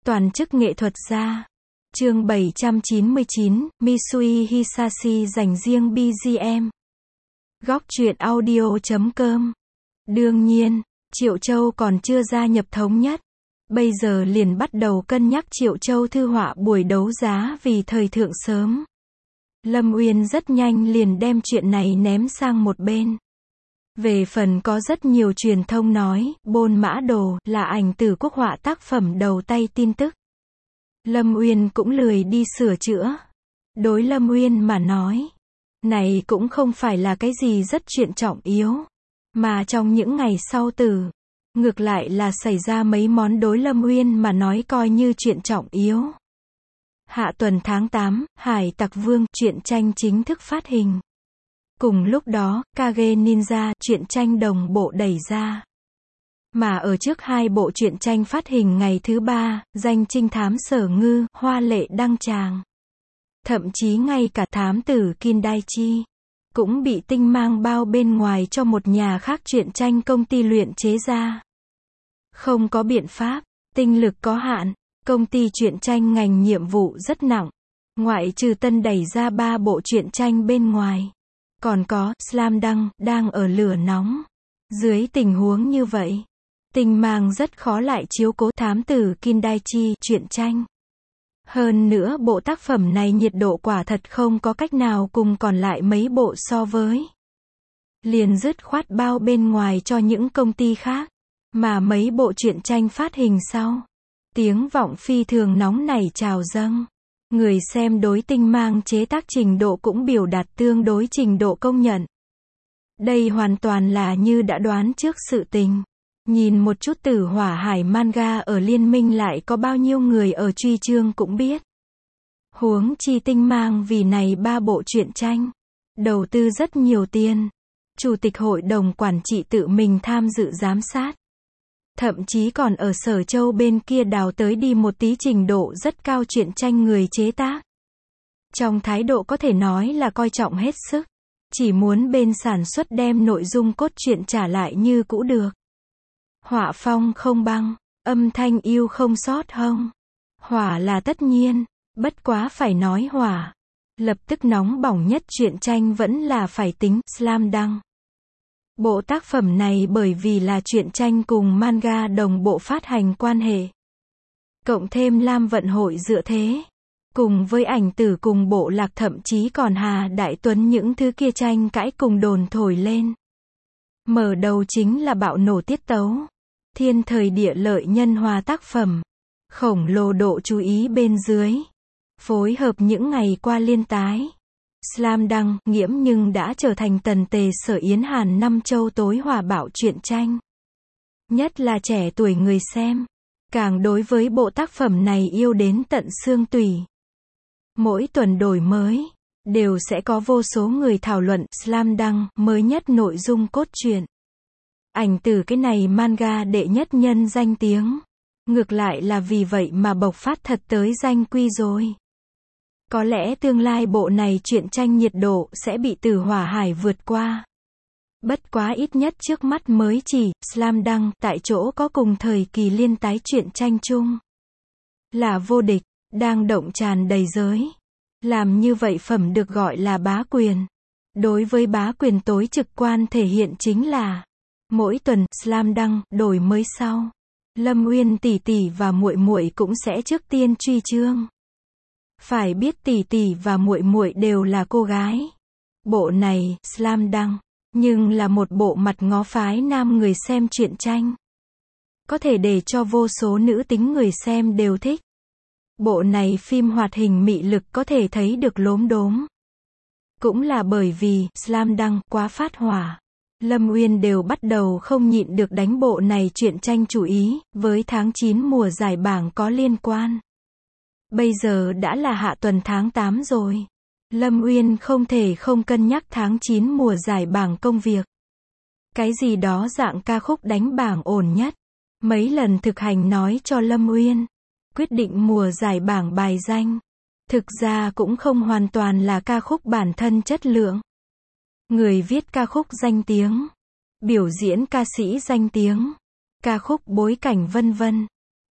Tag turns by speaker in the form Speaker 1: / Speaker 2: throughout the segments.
Speaker 1: Toàn chức nghệ thuật gia. Chương 799, Misui Hisashi dành riêng BGM. Góc truyện audio.com. Đương nhiên, Triệu Châu còn chưa gia nhập thống nhất. Bây giờ liền bắt đầu cân nhắc Triệu Châu thư họa buổi đấu giá vì thời thượng sớm. Lâm Uyên rất nhanh liền đem chuyện này ném sang một bên. Về phần có rất nhiều truyền thông nói, Bôn Mã Đồ là ảnh tử quốc họa tác phẩm đầu tay tin tức. Lâm Uyên cũng lười đi sửa chữa. Đối Lâm Uyên mà nói, này cũng không phải là cái gì rất chuyện trọng yếu. Mà trong những ngày sau ngược lại là xảy ra mấy món đối Lâm Uyên mà nói coi như chuyện trọng yếu. Hạ tuần tháng 8, Hải Tặc Vương truyện tranh chính thức phát hình. Cùng lúc đó, Kage Ninja truyện tranh đồng bộ đẩy ra. Mà ở trước hai bộ truyện tranh phát hình ngày thứ ba, danh trinh thám Sở Ngư, hoa lệ đăng tràng. Thậm chí ngay cả thám tử Kindaichi cũng bị tinh mang bao bên ngoài cho một nhà khác truyện tranh công ty luyện chế ra. Không có biện pháp, tinh lực có hạn, công ty truyện tranh ngành nhiệm vụ rất nặng. Ngoại trừ tân đẩy ra 3 bộ truyện tranh bên ngoài, còn có Slam Dunk đang ở lửa nóng. Dưới tình huống như vậy, tinh mang rất khó lại chiếu cố thám tử Kindaichi truyện tranh. Hơn nữa bộ tác phẩm này nhiệt độ quả thật không có cách nào cùng còn lại mấy bộ so với. Liền dứt khoát bao bên ngoài cho những công ty khác. Mà mấy bộ truyện tranh phát hình sau, tiếng vọng phi thường nóng nảy trào dâng. Người xem đối tinh mang chế tác trình độ cũng biểu đạt tương đối trình độ công nhận. Đây hoàn toàn là như đã đoán trước sự tình. Nhìn một chút Tử Hỏa Hải manga ở liên minh lại có bao nhiêu người ở truy chương cũng biết. Huống chi tinh mang vì này 3 bộ truyện tranh, đầu tư rất nhiều tiền. Chủ tịch hội đồng quản trị tự mình tham dự giám sát. Thậm chí còn ở Sở Châu bên kia đào tới đi một tí trình độ rất cao truyện tranh người chế tác. Trong thái độ có thể nói là coi trọng hết sức. Chỉ muốn bên sản xuất đem nội dung cốt truyện trả lại như cũ được. Họa phong không băng, âm thanh yêu không sót hông. Hỏa là tất nhiên, bất quá phải nói hỏa. Lập tức nóng bỏng nhất truyện tranh vẫn là phải tính Slam Dunk. Bộ tác phẩm này bởi vì là truyện tranh cùng manga đồng bộ phát hành quan hệ. Cộng thêm Lam Vận Hội dựa thế. Cùng với ảnh tử cùng bộ lạc thậm chí còn Hà Đại Tuấn những thứ kia tranh cãi cùng đồn thổi lên. Mở đầu chính là bạo nổ tiết tấu. Thiên thời địa lợi nhân hòa tác phẩm. Khổng lồ độ chú ý bên dưới. Phối hợp những ngày qua liên tái. Slam Dunk nghiễm nhưng đã trở thành tần tề Sở Yến Hàn năm châu tối hòa bạo truyện tranh. Nhất là trẻ tuổi người xem. Càng đối với bộ tác phẩm này yêu đến tận xương tủy. Mỗi tuần đổi mới, đều sẽ có vô số người thảo luận Slam Dunk mới nhất nội dung cốt truyện. Ảnh từ cái này manga đệ nhất nhân danh tiếng. Ngược lại là vì vậy mà bộc phát thật tới danh quy rồi. Có lẽ tương lai bộ này truyện tranh nhiệt độ sẽ bị Tử Hỏa Hải vượt qua. Bất quá ít nhất trước mắt mới chỉ Slam Dunk tại chỗ có cùng thời kỳ liên tái truyện tranh chung. Là vô địch, đang động tràn đầy giới. Làm như vậy phẩm được gọi là bá quyền. Đối với bá quyền tối trực quan thể hiện chính là mỗi tuần Slam Dunk đổi mới sau, Lâm Uyên tỷ tỷ và muội muội cũng sẽ trước tiên truy chương. Phải biết tỷ tỷ và muội muội đều là cô gái. Bộ này Slam Dunk nhưng là một bộ mặt ngó phái nam người xem truyện tranh. Có thể để cho vô số nữ tính người xem đều thích. Bộ này phim hoạt hình mị lực có thể thấy được lốm đốm. Cũng là bởi vì Slam Dunk quá phát hỏa. Lâm Uyên đều bắt đầu không nhịn được đánh bộ này truyện tranh chủ ý, với tháng 9 mùa giải bảng có liên quan. Bây giờ đã là hạ tuần tháng 8 rồi. Lâm Uyên không thể không cân nhắc tháng 9 mùa giải bảng công việc. Cái gì đó dạng ca khúc đánh bảng ổn nhất. Mấy lần thực hành nói cho Lâm Uyên. Quyết định mùa giải bảng bài danh. Thực ra cũng không hoàn toàn là ca khúc bản thân chất lượng. Người viết ca khúc danh tiếng. Biểu diễn ca sĩ danh tiếng. Ca khúc bối cảnh vân vân.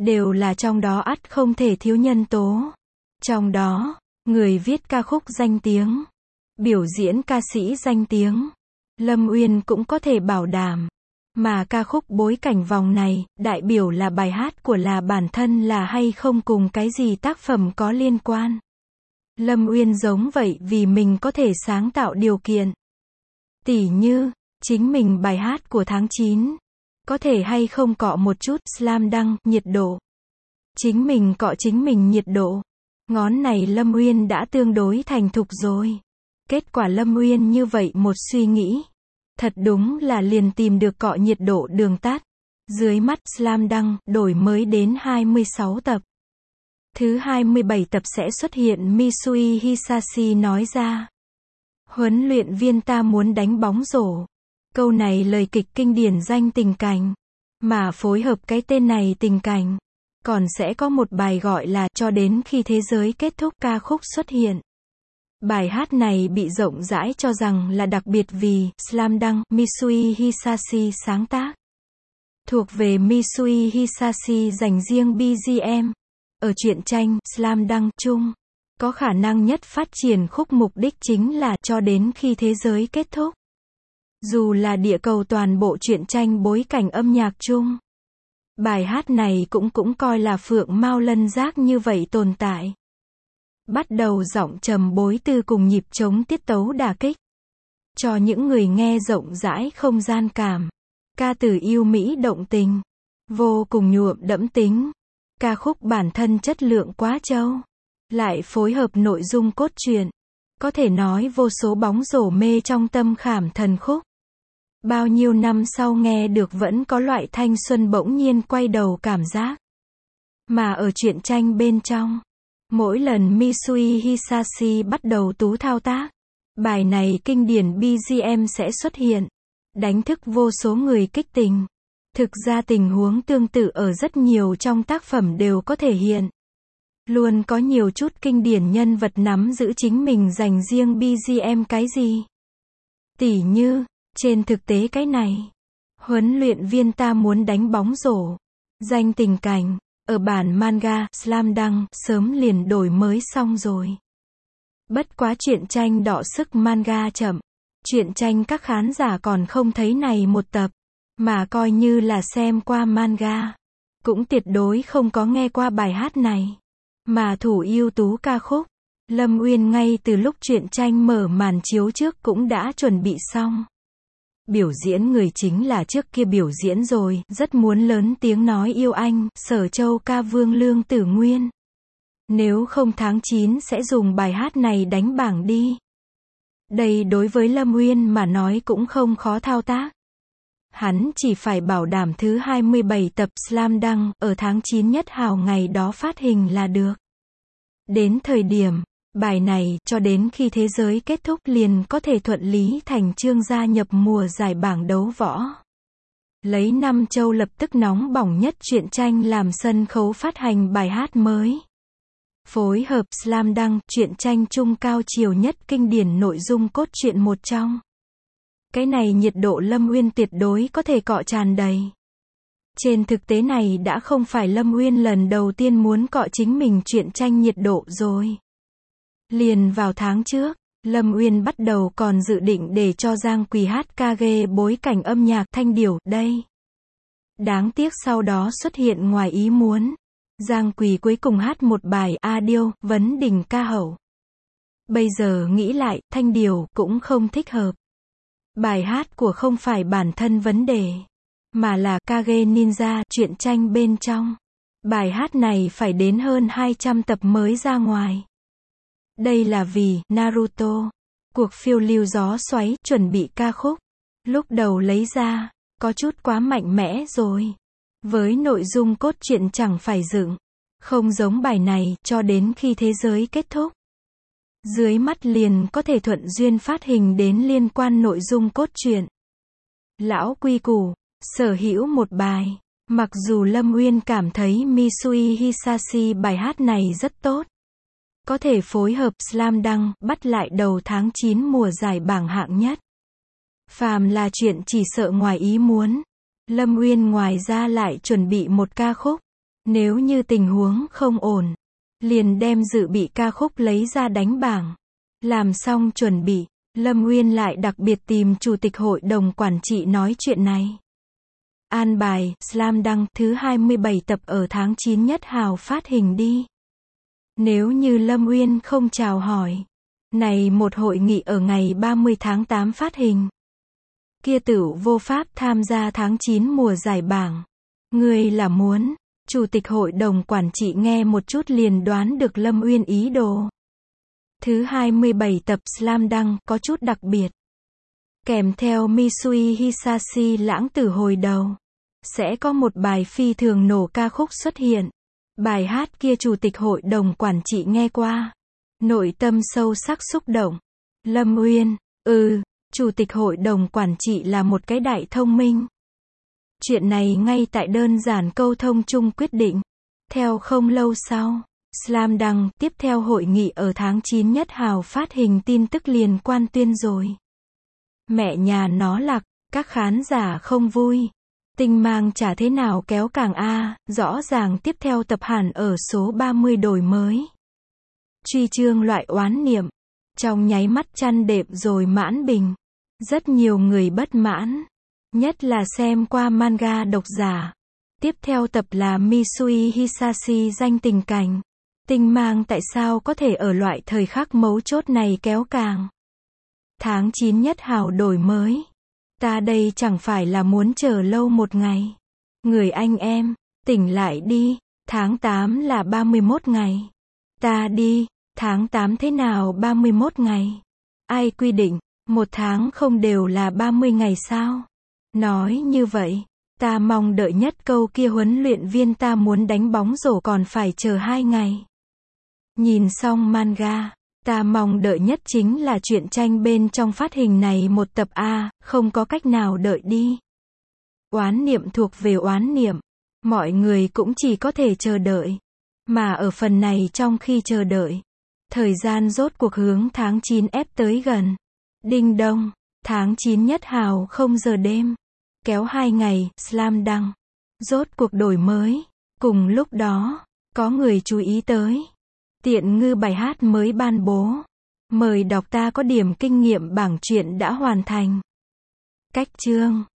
Speaker 1: đều là trong đó ắt không thể thiếu nhân tố. Trong đó, người viết ca khúc danh tiếng, biểu diễn ca sĩ danh tiếng, Lâm Uyên cũng có thể bảo đảm. Mà ca khúc bối cảnh vòng này, đại biểu là bài hát của là bản thân là hay không cùng cái gì tác phẩm có liên quan. Lâm Uyên giống vậy vì mình có thể sáng tạo điều kiện. Tỉ như, chính mình bài hát của tháng 9, có thể hay không cọ một chút slam dunk nhiệt độ. Chính mình cọ chính mình nhiệt độ. Ngón này Lâm Uyên đã tương đối thành thục rồi. Kết quả Lâm Uyên như vậy một suy nghĩ. Thật đúng là liền tìm được cọ nhiệt độ đường tắt. Dưới mắt slam dunk đổi mới đến 26 tập. Thứ 27 tập sẽ xuất hiện Misui Hisashi nói ra. Huấn luyện viên ta muốn đánh bóng rổ. Câu này lời kịch kinh điển danh tình cảnh. Mà phối hợp cái tên này tình cảnh. Còn sẽ có một bài gọi là cho đến khi thế giới kết thúc ca khúc xuất hiện. Bài hát này bị rộng rãi cho rằng là đặc biệt vì Slam Dunk Misui Hisashi sáng tác. Thuộc về Misui Hisashi dành riêng BGM. Ở truyện tranh Slam Dunk chung, có khả năng nhất phát triển khúc mục đích chính là cho đến khi thế giới kết thúc. Dù là địa cầu toàn bộ truyện tranh bối cảnh âm nhạc chung. Bài hát này cũng coi là phượng mao lân giác như vậy tồn tại. Bắt đầu giọng trầm bối tư cùng nhịp trống tiết tấu đả kích. Cho những người nghe rộng rãi không gian cảm. Ca từ yêu mỹ động tình. Vô cùng nhuộm đẫm tính. Ca khúc bản thân chất lượng quá trâu. Lại phối hợp nội dung cốt truyện. Có thể nói vô số bóng rổ mê trong tâm khảm thần khúc. Bao nhiêu năm sau nghe được vẫn có loại thanh xuân bỗng nhiên quay đầu cảm giác. Mà ở truyện tranh bên trong, mỗi lần Misui Hisashi bắt đầu tú thao tác, bài này kinh điển BGM sẽ xuất hiện, đánh thức vô số người kích tình. Thực ra tình huống tương tự ở rất nhiều trong tác phẩm đều có thể hiện. Luôn có nhiều chút kinh điển nhân vật nắm giữ chính mình dành riêng BGM cái gì. Tỉ như, trên thực tế cái này, huấn luyện viên ta muốn đánh bóng rổ. Danh tình cảnh, ở bản manga, Slam Dunk, sớm liền đổi mới xong rồi. Bất quá truyện tranh đọ sức manga chậm. Truyện tranh các khán giả còn không thấy này một tập, mà coi như là xem qua manga. Cũng tuyệt đối không có nghe qua bài hát này. Mà thủ ưu tú ca khúc, Lâm Uyên ngay từ lúc truyện tranh mở màn chiếu trước cũng đã chuẩn bị xong. Biểu diễn người chính là trước kia biểu diễn rồi, rất muốn lớn tiếng nói yêu anh, Sở Châu ca Vương Lương Tử Nguyên. Nếu không tháng 9 sẽ dùng bài hát này đánh bảng đi. Đây đối với Lâm Uyên mà nói cũng không khó thao tác. Hắn chỉ phải bảo đảm thứ 27 tập Slam Dunk ở tháng 9 nhất hào ngày đó phát hình là được. Đến thời điểm bài này, cho đến khi thế giới kết thúc liền có thể thuận lý thành chương gia nhập mùa giải bảng đấu võ. Lấy Nam Châu lập tức nóng bỏng nhất truyện tranh làm sân khấu phát hành bài hát mới. Phối hợp Slam Dunk, truyện tranh trung cao chiều nhất kinh điển nội dung cốt truyện một trong. Cái này nhiệt độ Lâm Uyên tuyệt đối có thể cọ tràn đầy. Trên thực tế này đã không phải Lâm Uyên lần đầu tiên muốn cọ chính mình truyện tranh nhiệt độ rồi. Liền vào tháng trước, Lâm Uyên bắt đầu còn dự định để cho Giang Quỳ hát kage bối cảnh âm nhạc thanh điểu đây. Đáng tiếc sau đó xuất hiện ngoài ý muốn. Giang Quỳ cuối cùng hát một bài A Điêu, vấn đỉnh ca hậu. Bây giờ nghĩ lại, thanh điểu cũng không thích hợp. Bài hát của không phải bản thân vấn đề, mà là Kage Ninja, truyện tranh bên trong. Bài hát này phải đến hơn 200 tập mới ra ngoài. Đây là vì Naruto, cuộc phiêu lưu gió xoáy, chuẩn bị ca khúc. Lúc đầu lấy ra, có chút quá mạnh mẽ rồi. Với nội dung cốt truyện chẳng phải dựng, không giống bài này, cho đến khi thế giới kết thúc. Dưới mắt liền có thể thuận duyên phát hình đến liên quan nội dung cốt truyện. Lão quy củ, sở hữu một bài. Mặc dù Lâm Uyên cảm thấy Misui Hisashi bài hát này rất tốt. Có thể phối hợp Slam Dunk, bắt lại đầu tháng 9 mùa giải bảng hạng nhất. Phàm là chuyện chỉ sợ ngoài ý muốn. Lâm Uyên ngoài ra lại chuẩn bị một ca khúc. Nếu như tình huống không ổn, liền đem dự bị ca khúc lấy ra đánh bảng. Làm xong chuẩn bị, Lâm Uyên lại đặc biệt tìm chủ tịch hội đồng quản trị nói chuyện này. An bài, Slam Dunk thứ 27 tập ở tháng 9 Nhất Hào phát hình đi. Nếu như Lâm Uyên không chào hỏi, này một hội nghị ở ngày 30 tháng 8 phát hình, kia tửu vô pháp tham gia tháng 9 mùa giải bảng. Ngươi là muốn, chủ tịch hội đồng quản trị nghe một chút liền đoán được Lâm Uyên ý đồ. Thứ 27 tập Slam Dunk có chút đặc biệt. Kèm theo Misui Hisashi lãng tử hồi đầu, sẽ có một bài phi thường nổ ca khúc xuất hiện. Bài hát kia chủ tịch hội đồng quản trị nghe qua, nội tâm sâu sắc xúc động. Lâm Uyên, chủ tịch hội đồng quản trị là một cái đại thông minh. Chuyện này ngay tại đơn giản câu thông chung quyết định. Theo không lâu sau, Slam Dunk tiếp theo hội nghị ở tháng 9 Nhất Hào phát hình tin tức liên quan tuyên rồi. Mẹ nhà nó lạc, các khán giả không vui. Tinh mang chả thế nào kéo càng rõ ràng tiếp theo tập hẳn ở số 30 đổi mới. Truy chương loại oán niệm. Trong nháy mắt chăn đệm rồi mãn bình. Rất nhiều người bất mãn. Nhất là xem qua manga độc giả. Tiếp theo tập là Misui Hisashi danh tình cảnh. Tinh mang tại sao có thể ở loại thời khắc mấu chốt này kéo càng. Tháng 9 Nhất Hào đổi mới. Ta đây chẳng phải là muốn chờ lâu một ngày. Người anh em, tỉnh lại đi, tháng 8 là 31 ngày. Ta đi, tháng 8 thế nào 31 ngày? Ai quy định, một tháng không đều là 30 ngày sao? Nói như vậy, ta mong đợi nhất câu kia huấn luyện viên ta muốn đánh bóng rổ còn phải chờ 2 ngày. Nhìn xong manga, ta mong đợi nhất chính là truyện tranh bên trong phát hình này một tập không có cách nào đợi đi. Oán niệm thuộc về oán niệm, mọi người cũng chỉ có thể chờ đợi. Mà ở phần này trong khi chờ đợi, thời gian rốt cuộc hướng tháng 9 ép tới gần. Đinh đông, tháng 9 Nhất Hào 0 giờ đêm. Kéo 2 ngày, Slam Dunk rốt cuộc đổi mới. Cùng lúc đó, có người chú ý tới. Tiện ngư bài hát mới ban bố. Mời đọc ta có điểm kinh nghiệm bảng truyện đã hoàn thành. Cách chương